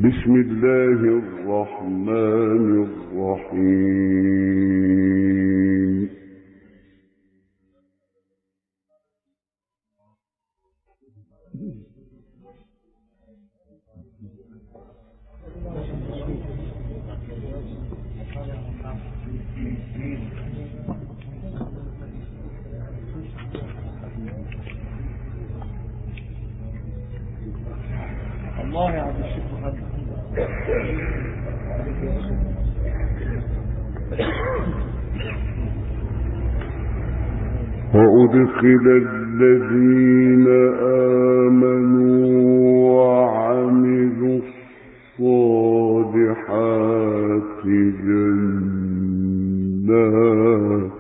بسم الله الرحمن الرحيم. الله يا عبد الشيخ محمد. وأدخل الذين آمنوا وعملوا الصالحات جنات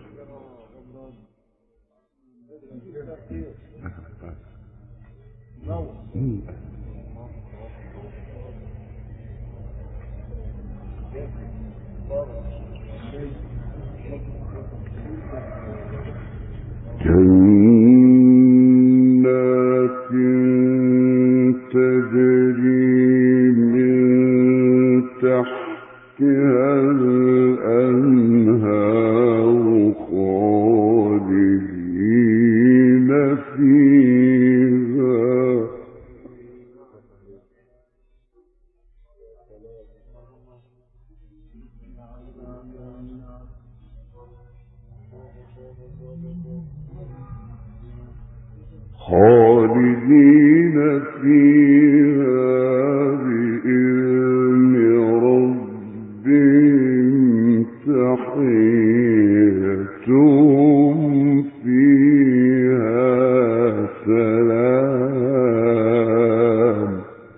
تجري من تحتها الأنهار خالدين فيها بإذن ربهم تحيتهم فيها سلام.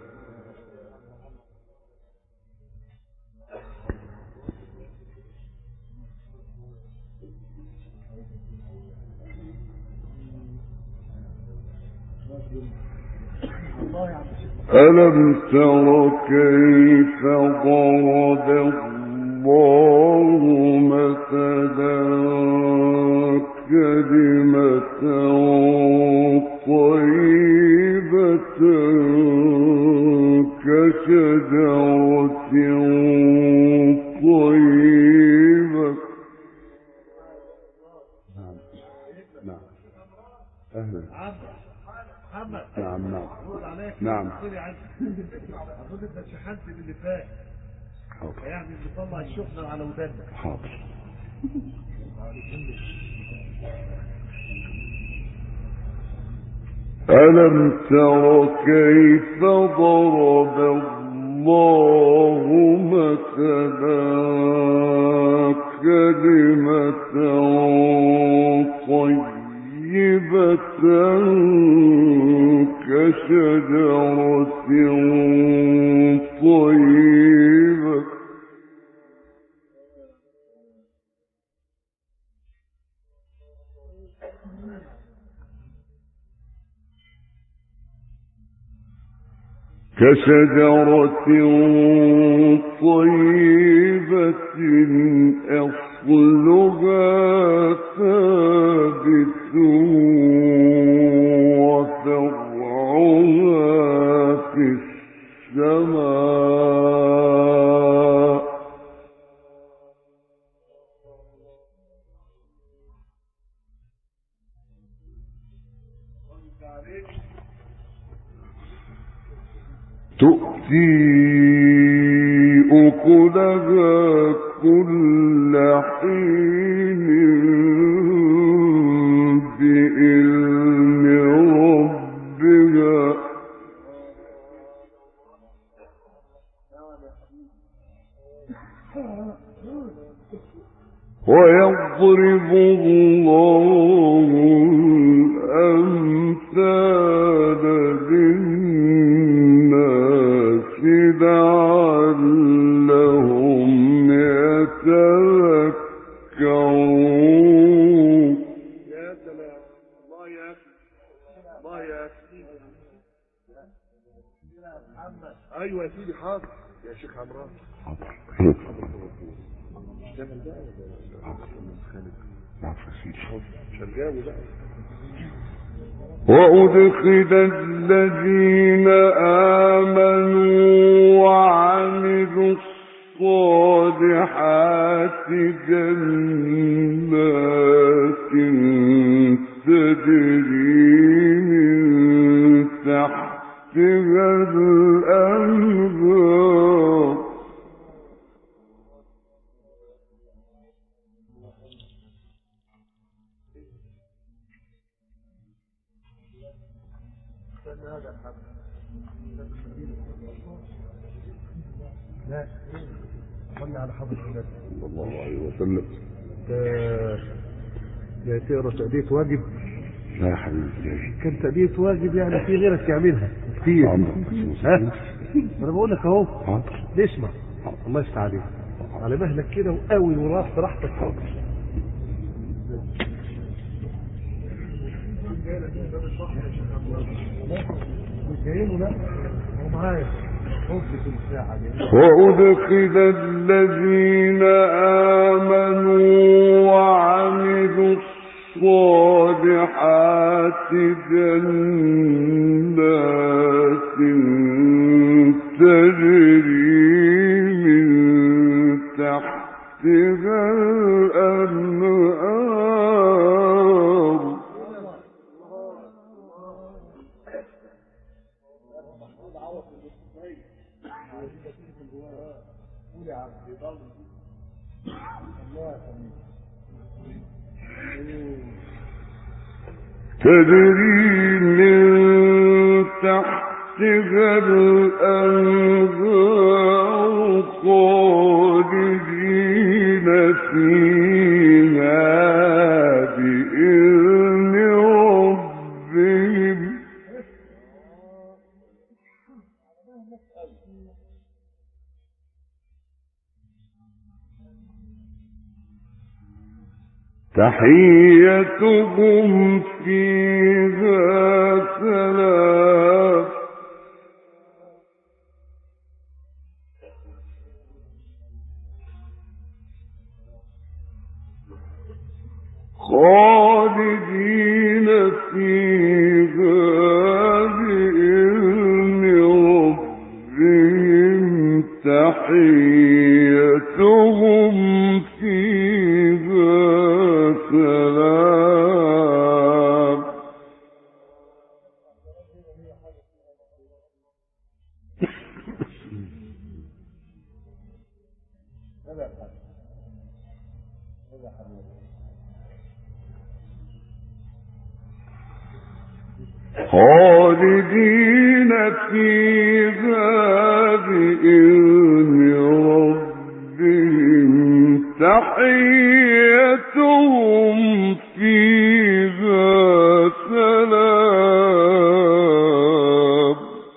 ألم تر كيف ضرب الله مثلا كلمة طيبة كشجرة طيبة. نعم أهلا محمد. نعم نعم اظن انت شحنت باللي فات. حاضر. يعني بيطلع الشحنه على ودانك. حاضر. ألم تر كيف ضرب الله مثلا كلمة طيبة كشجرة طيبة أصلها ثابت وفرعها في السماء. تؤتي أكلها كل حين بإذن ربها ويضرب الله الأمثال للناس لعلهم يتذكرون. يا سلام. الله يا اخي. الله يا اخي. محمد. ايوه يا سيدي. حاضر يا شيخ عمران. حاضر. اشتغل بقى وأدخل الذين آمنوا وعملوا الصالحات جنات تجري من تحتها الأنهار لا قلنا على حضرة النبي صلى الله عليه وسلم. يا تقرا تأدية واجب؟ لا يا حبيبي، كان تأدية واجب يعني في غيرك يعملها كتير. ها؟ انا بقول لك اهو. اسمع، الله يفتح عليك على مهلك كده وقوي وراح براحتك خالص. مش جايينه لا هو معايا. وأدخل الذين آمنوا وعملوا الصالحات جنات تجري من تحتها الأنهار تجري من تحتها الأنهار خالدين فيها بإذن ربهم تحيتهم فيها سلام خالدين فيها بإذن ربهم تحيتهم فيها سلام خالدين فيها بإذن ربهم تحيتهم فيها سلام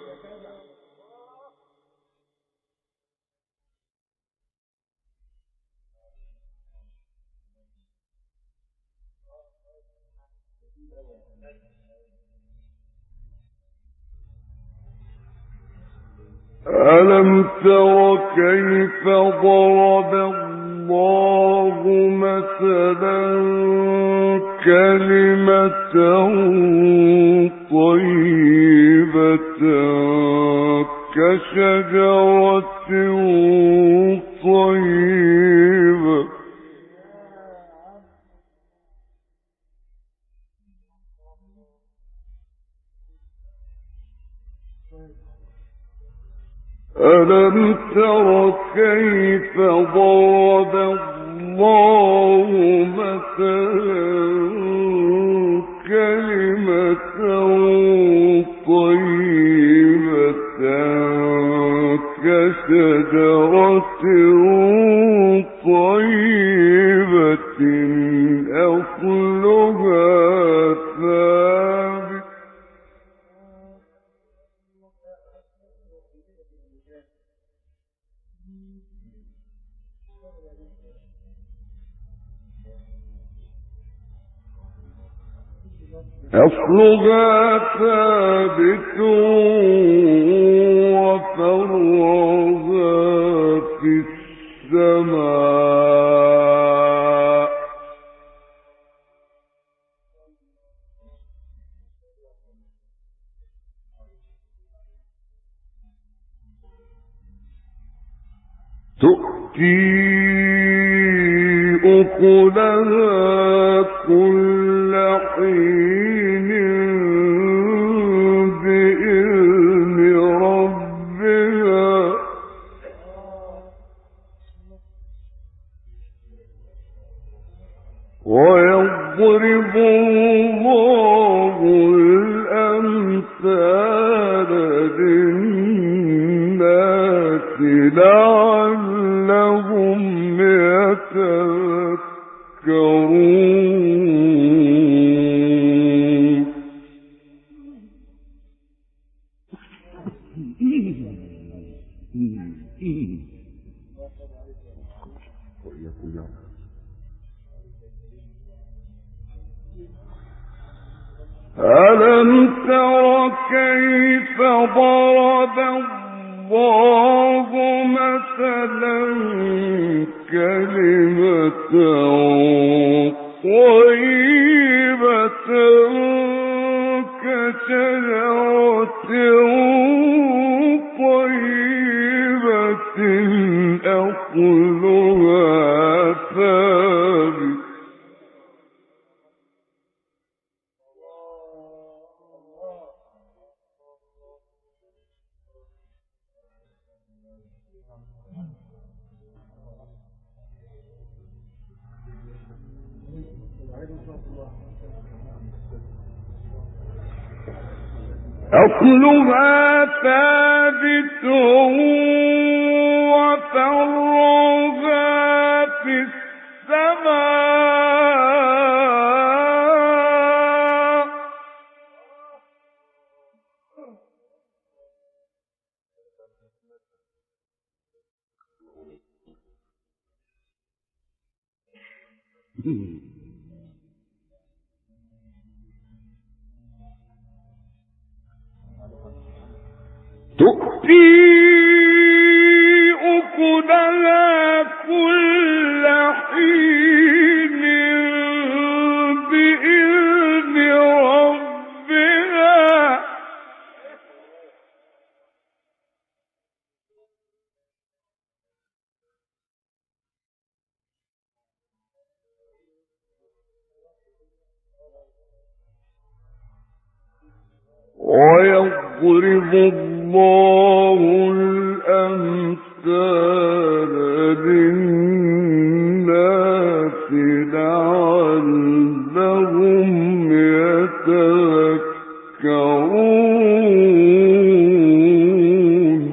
ألم تر كيف ضرب الله مثلا كلمة طيبة كشجرة طيبة ألم تر كيف ضرب الله مثلا كلمة طيبة كشجرة طيبة أصلها ثابت أصلها ثابت وفرعها في السماء تؤتي أكلها كل حين بإذن ربها ويضرب الله الأمثال للناس لعلهم يتذكرون. ألم تر كيف ضرب الله مثلا كلمة طيبة كشجرة طيبة أصلها ثابت أصلها ثابت وفرعها في السماء تؤتي أكلها كل حين بإذن ربها ويضرب الله الأمثال للناس لعلهم يتذكرون.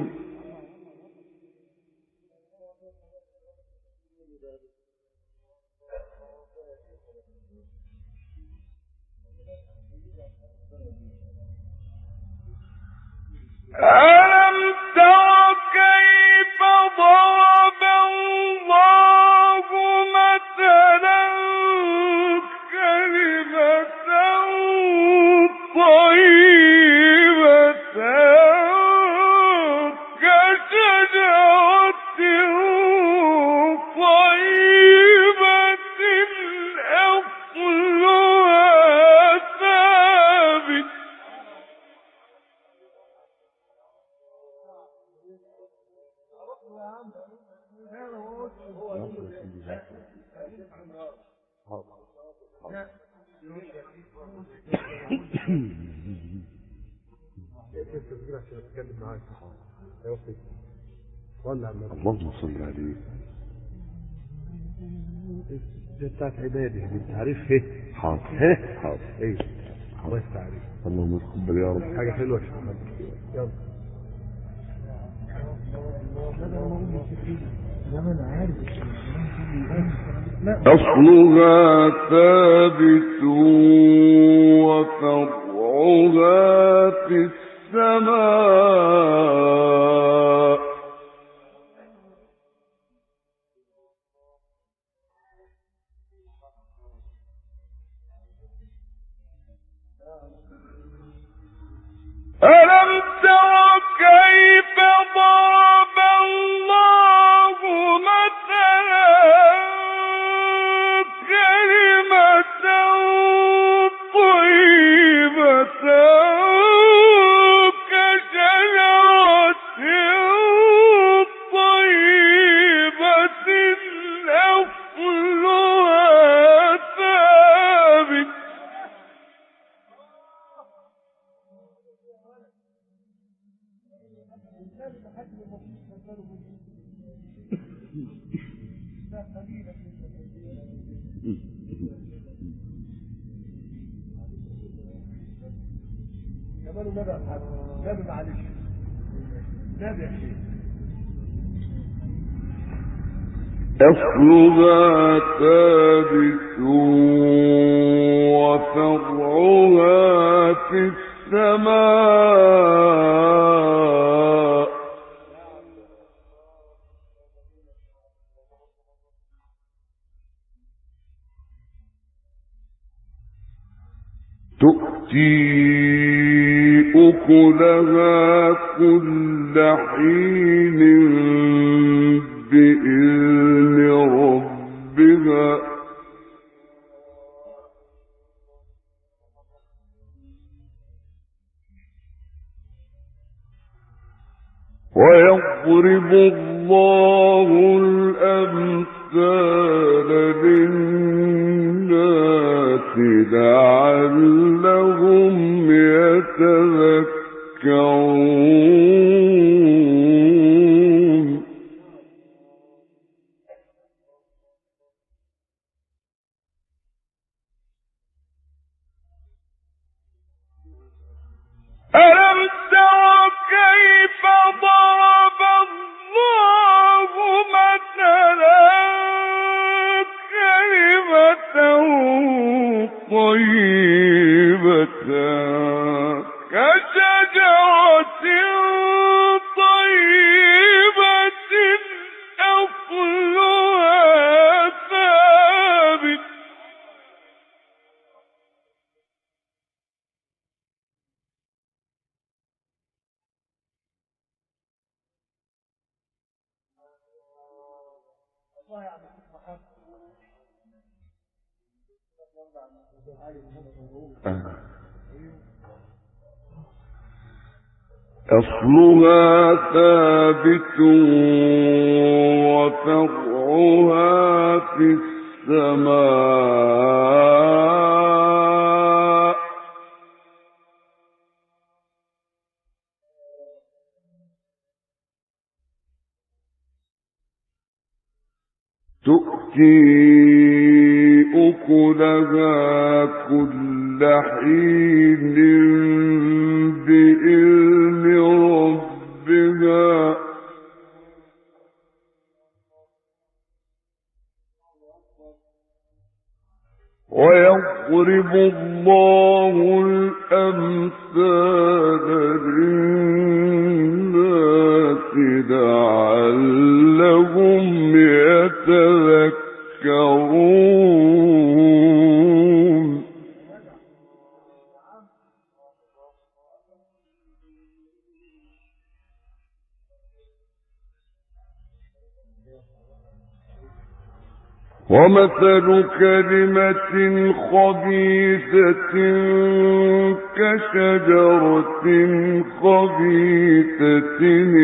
ألم تر كيف ضرب الله مثلا كلمة طيبة كشجرة طيبة أصلها ثابت اللهم صل عليه. دي بتاعت عباده دي تعريف ايه؟ حاضر حاضر ايه؟ الله يستعين. اللهم تقبل يا رب. حاجة حلوة شكرا. يلا. أصلها ثابت وفرعها في السماء ألم تر كيف ضرب الله مثلا كلمة طيبة كشجرة طيبة كمان نبي أصحاب نبي معلش نبي يا شيخ أصلها ثابت وفرعها في السماء تؤتي أكلها كل حين بإذن ربها ويضرب الله الأمثال للناس لعلهم يتذكرون ألم تر كيف ضرب الله مثلا كلمة طيبة كشجرة طيبة أصلها ثابت أصلها ثابت وفرعها في السماء تؤتي أكلها كل حين بإذن ربها ويضرب الله الأمثال للناس لعلهم يتذكرون ومثل كلمة خبيثة كشجرة خبيثة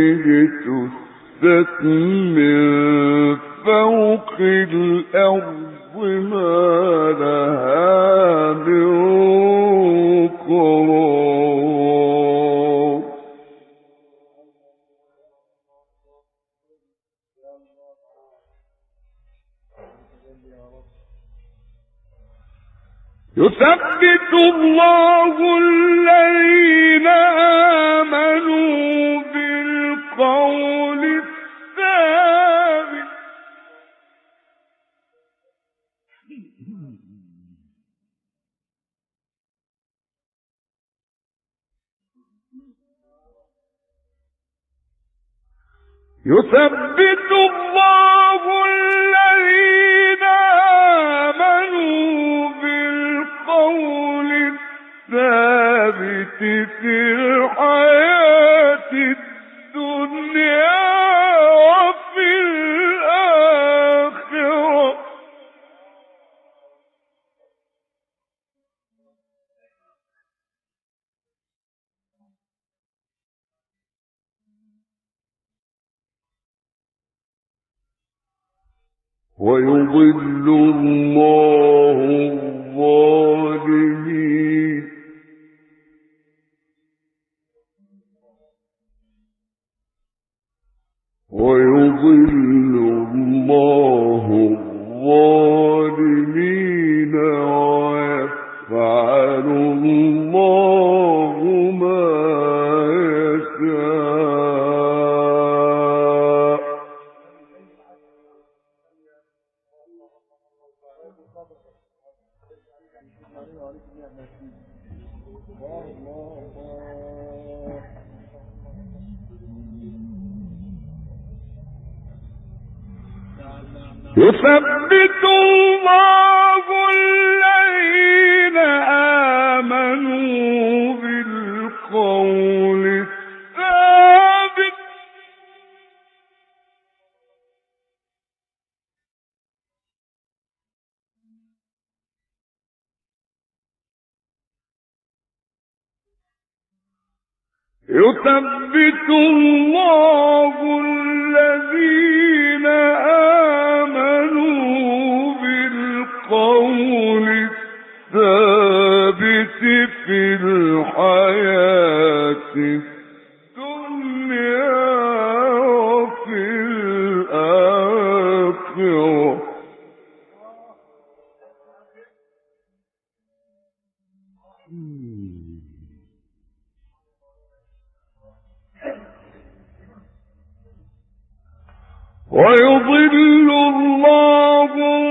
اجتثت من فوق الأرض ما لها من قرار يثبت الله الذين آمنوا بالقول الثابت يثبت الله الذين آمنوا بالقول الثابت في الحياة الدنيا وفي الآخرة ويضل الله الظالمين يثبت الله الذين آمنوا بالقول الثابت يثبت الله الذين آمنوا بالقول الثابت في الحياة الدنيا وفي الآخرة ويضل الله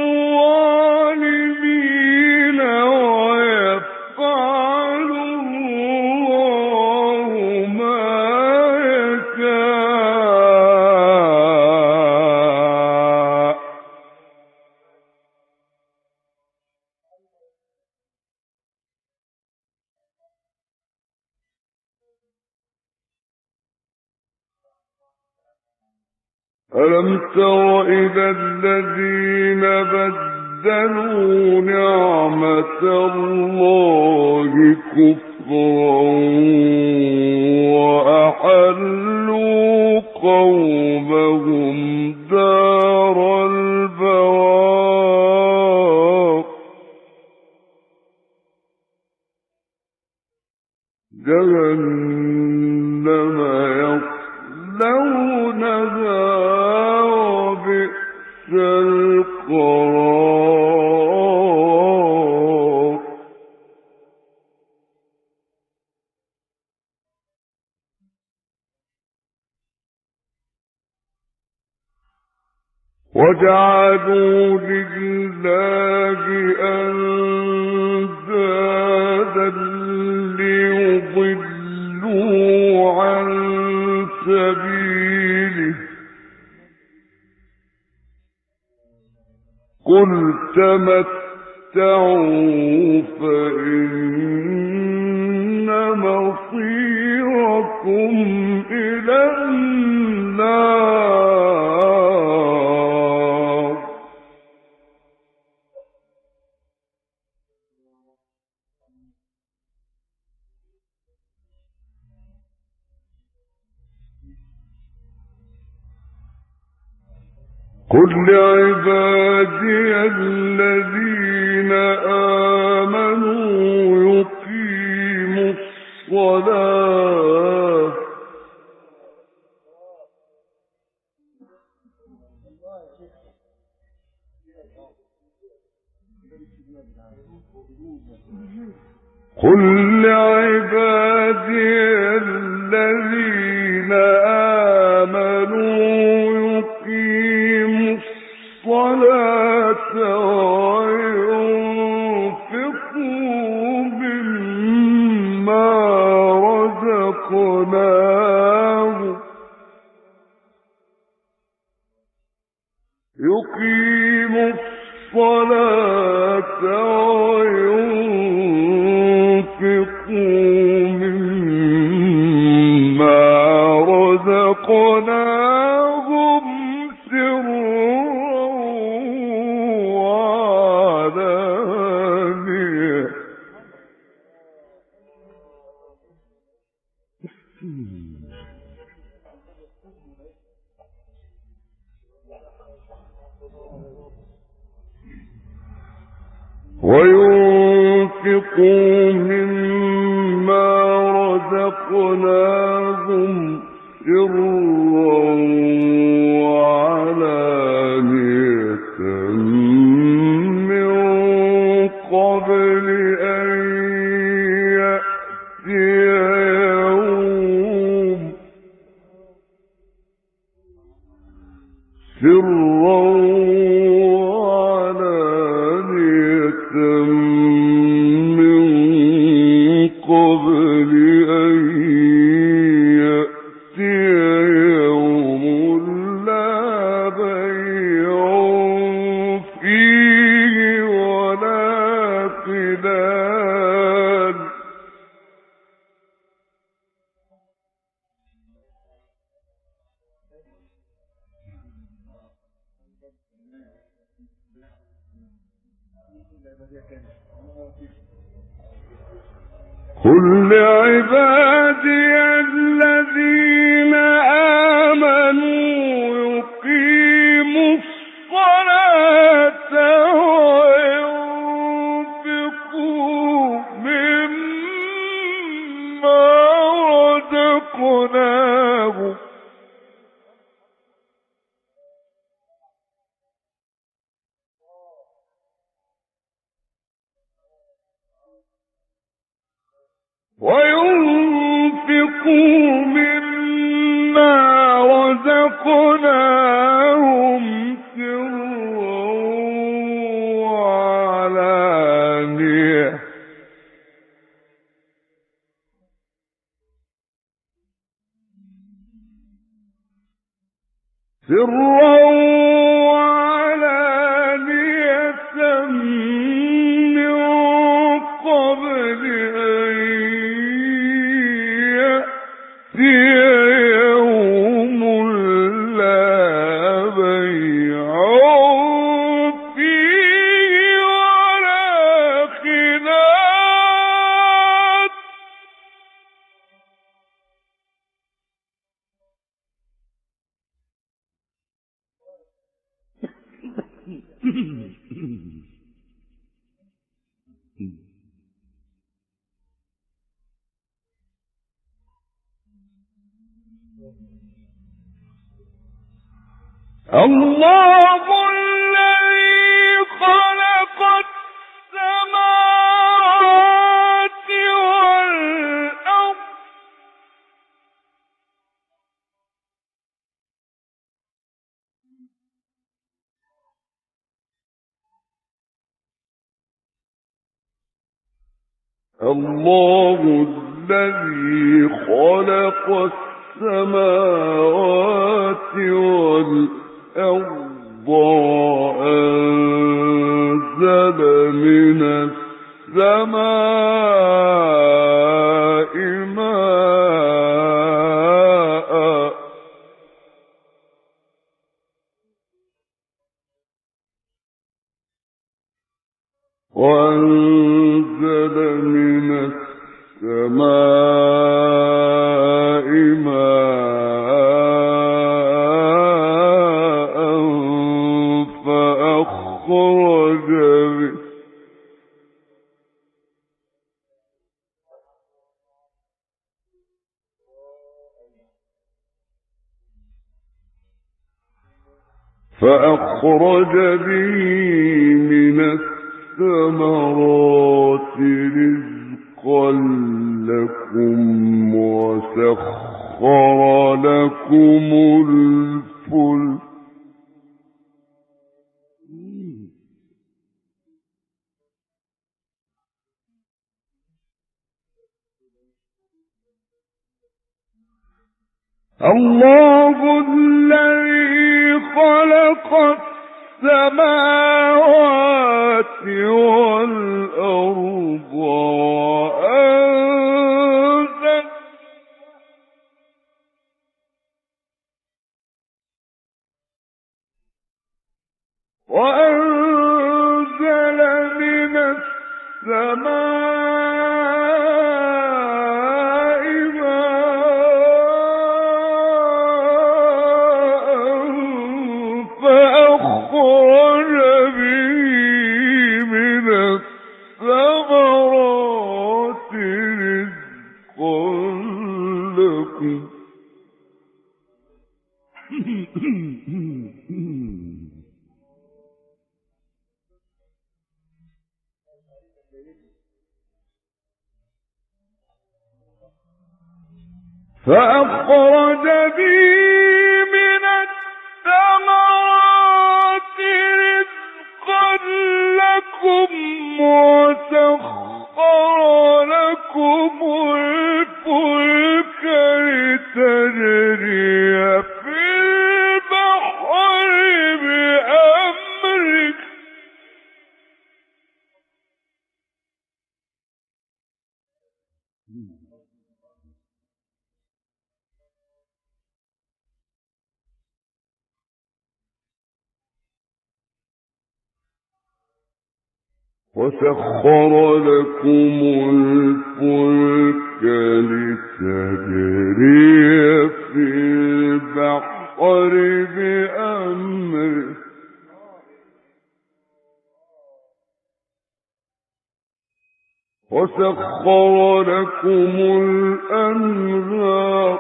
الظالمين ويفعل الله ما يشاء ألم تر إلى الذين بدلوا نعمة الله كفرا وأحلوا قومهم دار البوار جهنم يصلونها وبئس القرار وجعلوا لله أندادا ليضلوا عن سبيله قل تمتعوا فإن مصيركم إلى النار قل لعبادي الذين آمنوا يقيموا الصلاة قل لعبادي الذين آمنوا يقيموا الصلاة وينفقوا مما رزقناهم يقيموا الصلاة وينفقوا مما رزقناهم سرا وعلانية وينفقوا مما رزقناهم سرا وعلانية من قبل أن يأتي يوم سرا وعلانية من قبل أن يأتي يوم لا بيع فيه ولا خلال قل لعبادي الذين آمنوا يقيموا الصلاة وينفقوا مما رزقناهم سرا وعلانية من قبل أن يأتي يوم لا بيع فيه ولا خلال الله الذي خلق السماوات والأرض الله الذي خلق السماوات والأرض وأنزل من السماء ماء وأنزل من السماء ماء فأخرج به من الثمرات رزقا لكم وسخر لكم الفلك الله الذي خلق السماوات والأرض وأنزل من السماء ماء فأخرج به من الثمرات رزقا لكم فأخرج به من الثمرات رزقا لكم وسخر لكم لكم الفلك لتجري في البحر بأمرك وسخر لكم الفلك لتجري في البحر بأمره وسخر لكم الأنهار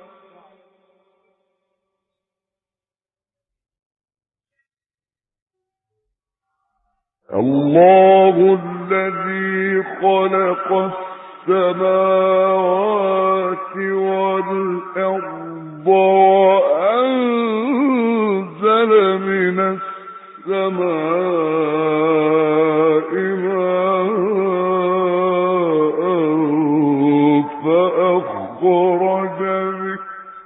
الله الذي خلق السماوات والأرض وأنزل من السماء ماء فأخرج به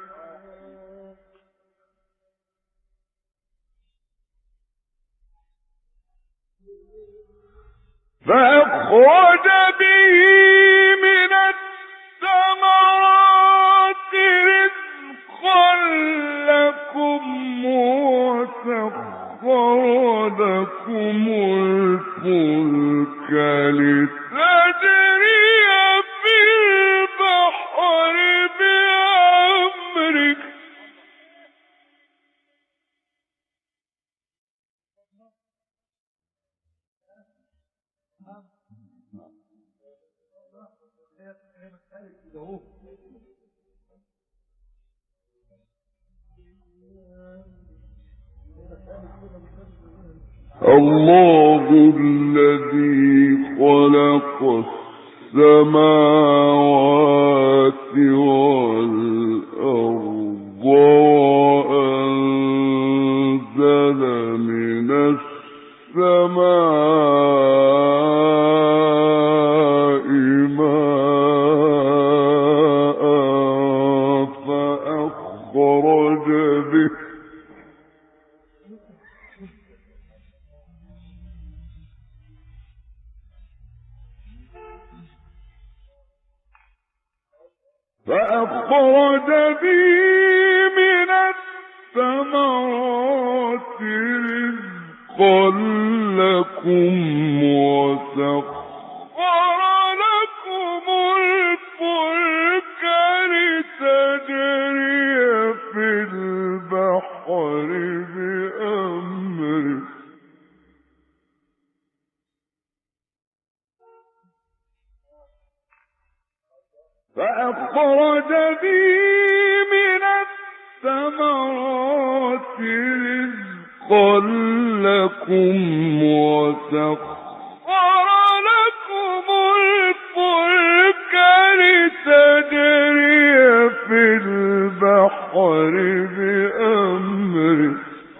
من الثمرات رزقا لكم وسخر لكم الفلك لتجري في البحر بأمرك الله الذي خلق السماوات والأرض وأنزل من السماء ماء فأخرج به من الثمرات رزقا لكم وسخر لكم الفلك لتجري في البحر بأمره فأخرج به من الثمرات رزقا لكم وسخر لكم الفلك لتجري في البحر بأمره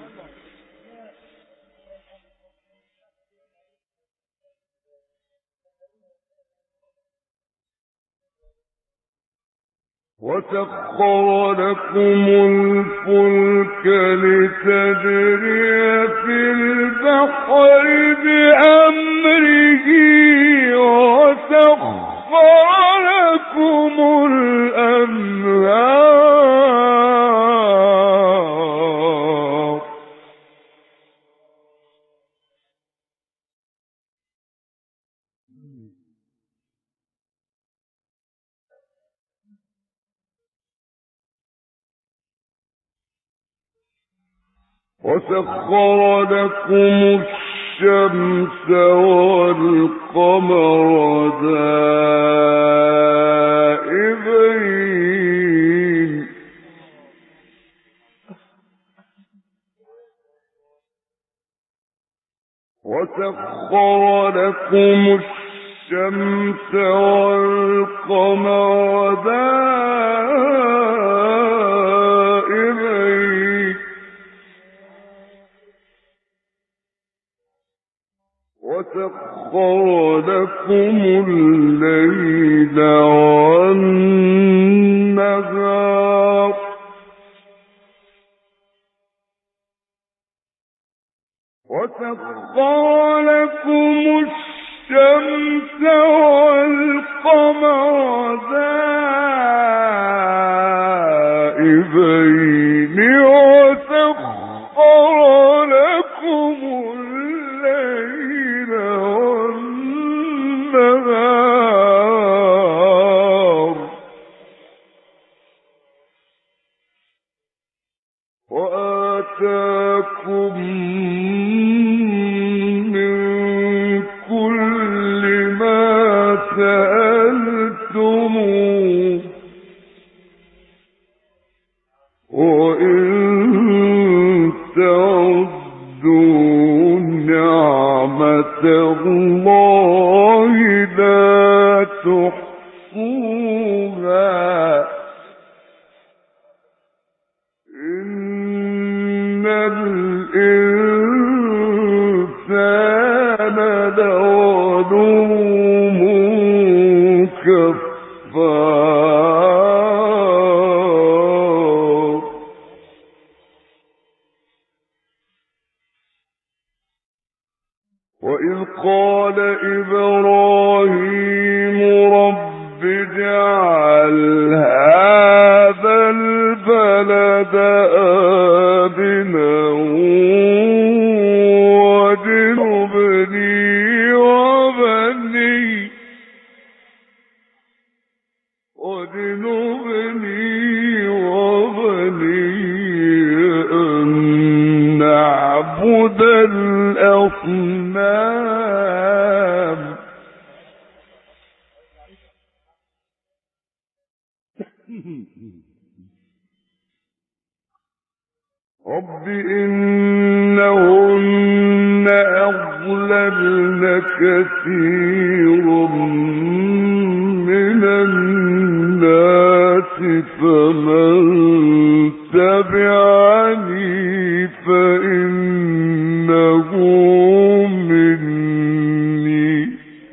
وسخر لكم الفلك لتجري في البحر بأمره وسخر لكم الأنهار وسخر لكم الشمس والقمر دائبين وسخر لكم الشمس والقمر دائبين وسخر لكم الليل والنهار وسخر لكم الشمس والقمر دائبين وسخر لكم الليل والنهار وآتاكم من كل ما سألتموه وإن تعدوا نعمة الله لا تحصوها إن الإنسان لظلوم كفار وإذ قال إبراهيم رب اجعل هذا البلد آمنا واجنبني وبني أن نعبد الأصنام رب إنهن أضللن كثيرا من الناس فمن تبعني فإنه مني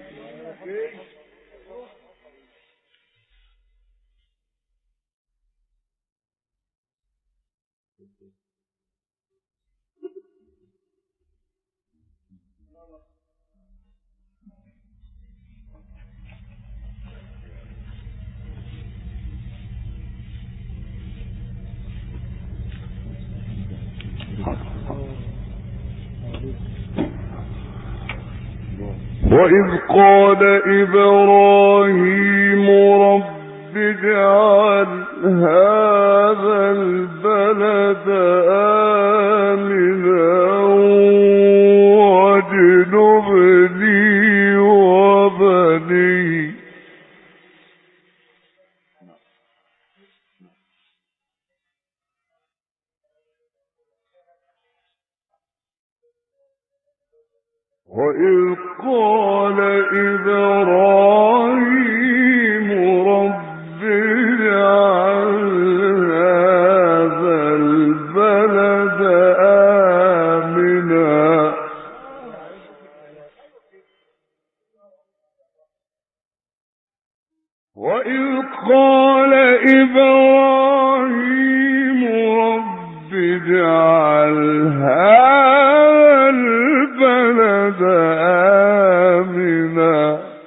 وإذ قال إبراهيم رب اجعل هذا البلد آمنا واجنبني وبني وإذ قال إبراهيم رب اجعل هذا البلد آمنا وإذ قال إبراهيم رب اجعل هذا البلد آمنا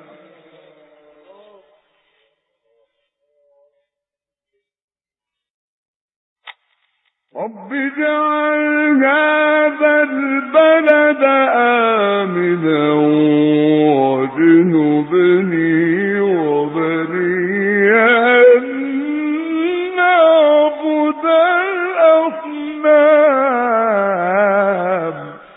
رب اجعل هذا البلد آمنا واجنبني وبني أن نعبد الأصنام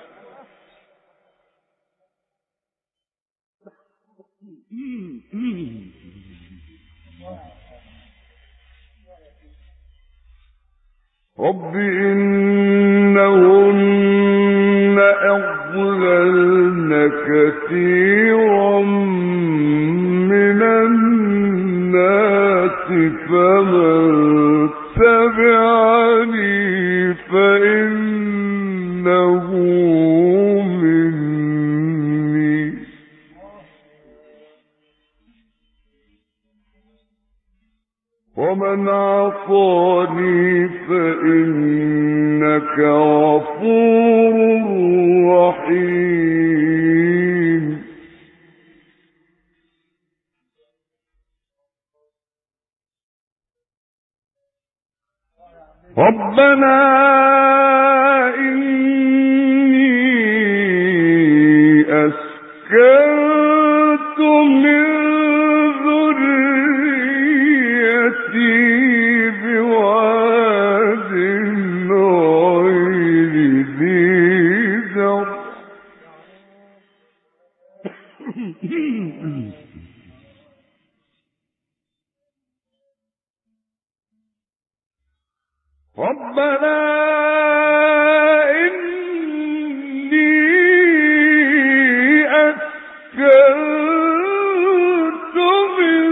رب إنهن أضللن كثيرا من الناس فمن تبعني فإنه مني ومن عصاني فإنك غفور رحيم. ربنا إني أسكنت من ذريتي بواد غير ذي زرع ربنا إني أسكنت من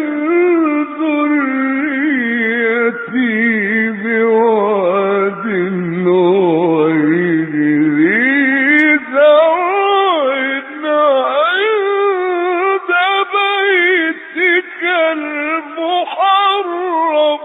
ذريتي بواد غير ذي زرع عند بيتك المحرم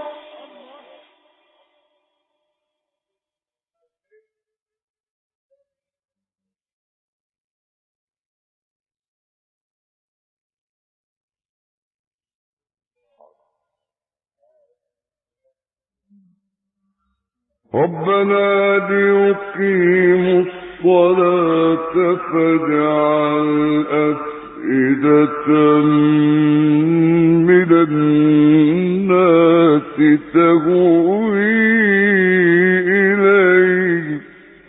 ربنا ليقيموا الصلاة فاجعل أفئدة من الناس تهوي إليهم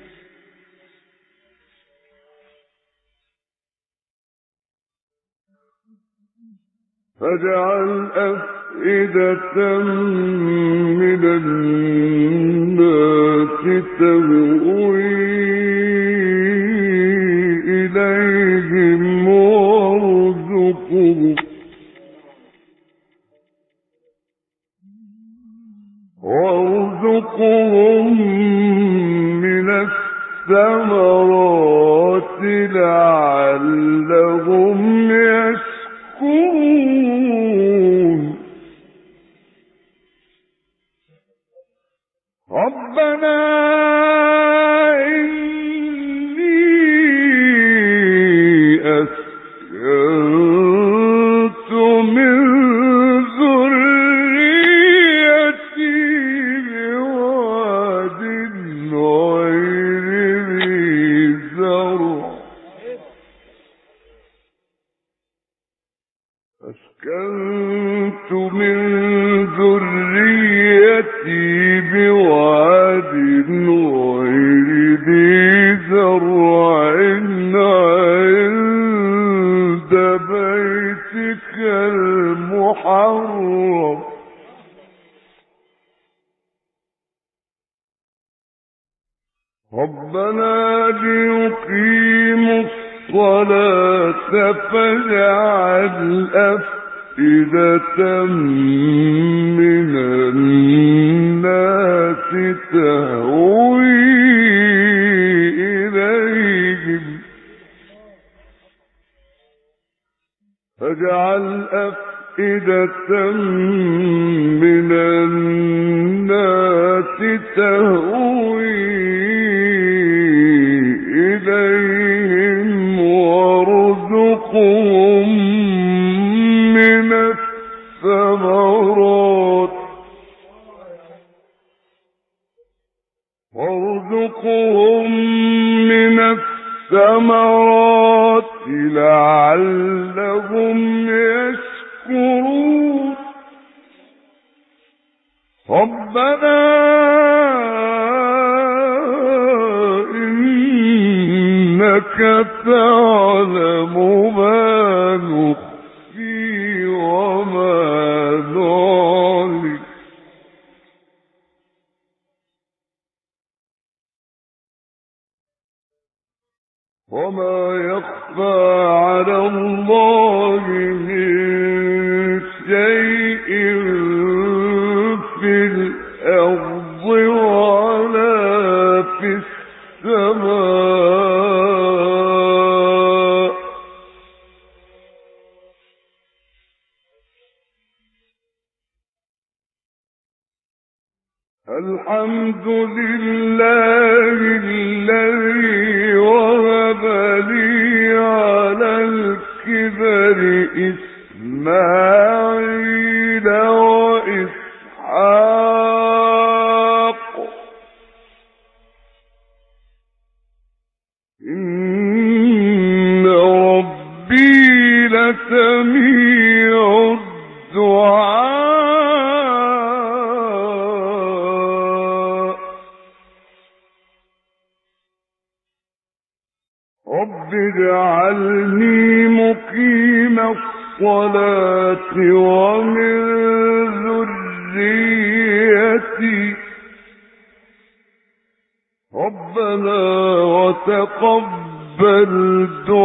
فاجعل أفئدة من الناس تهوي إليهم وارزقهم من الثمرات لعلهم يشكرون ربنا إني أسكنت من ذريتي بواد غير ذي زرع أسكنت من ذريتي بواد غير ذي زرع عند بيتك المحرم ربنا ليقيموا الصلاة فاجعل أفئدة من الناس تهوي إليهم فاجعل أفئدة من الناس تهوي إليهم وارزقهم من الثمرات لعلهم يشكرون ربنا إنك تعلم ما نخفي وما نعلن وما يخفى على الله من شيء في الأرض ولا في السماء الحمد لله الذي وهب لي على الكبر إسماعيل وإسحاق إن ربي لسميع الدعاء رب اجعلني مقيم الصلاة ومن ذريتي ربنا وتقبل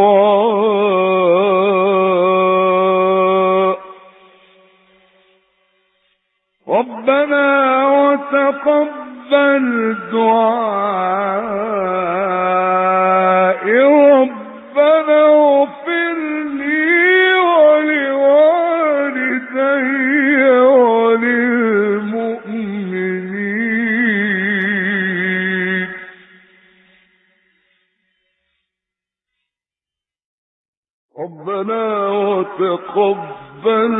دعاء ربنا وتقبل دعاء ربنا اغفر لي ولوالدي وللمؤمنين ربنا وتقبل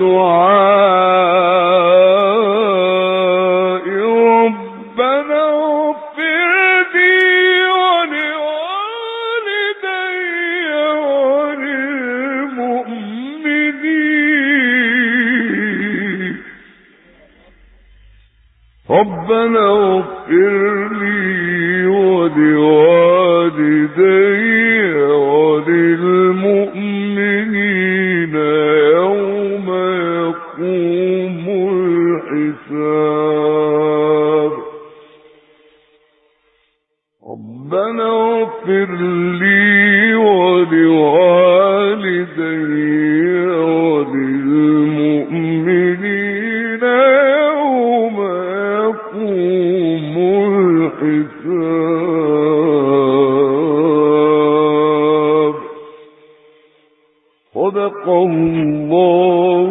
دعاء ربنا اغفر لي ولوالدي وللمؤمنين ربنا اغفر لي ولوالدي وللمؤمنين يوم يقوم الحساب ربنا اغفر لي ولوالدي وللمؤمنين يوم يقوم الحساب صدق الله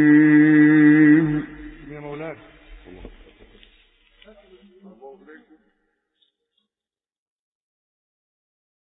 العظيم. يا مولانا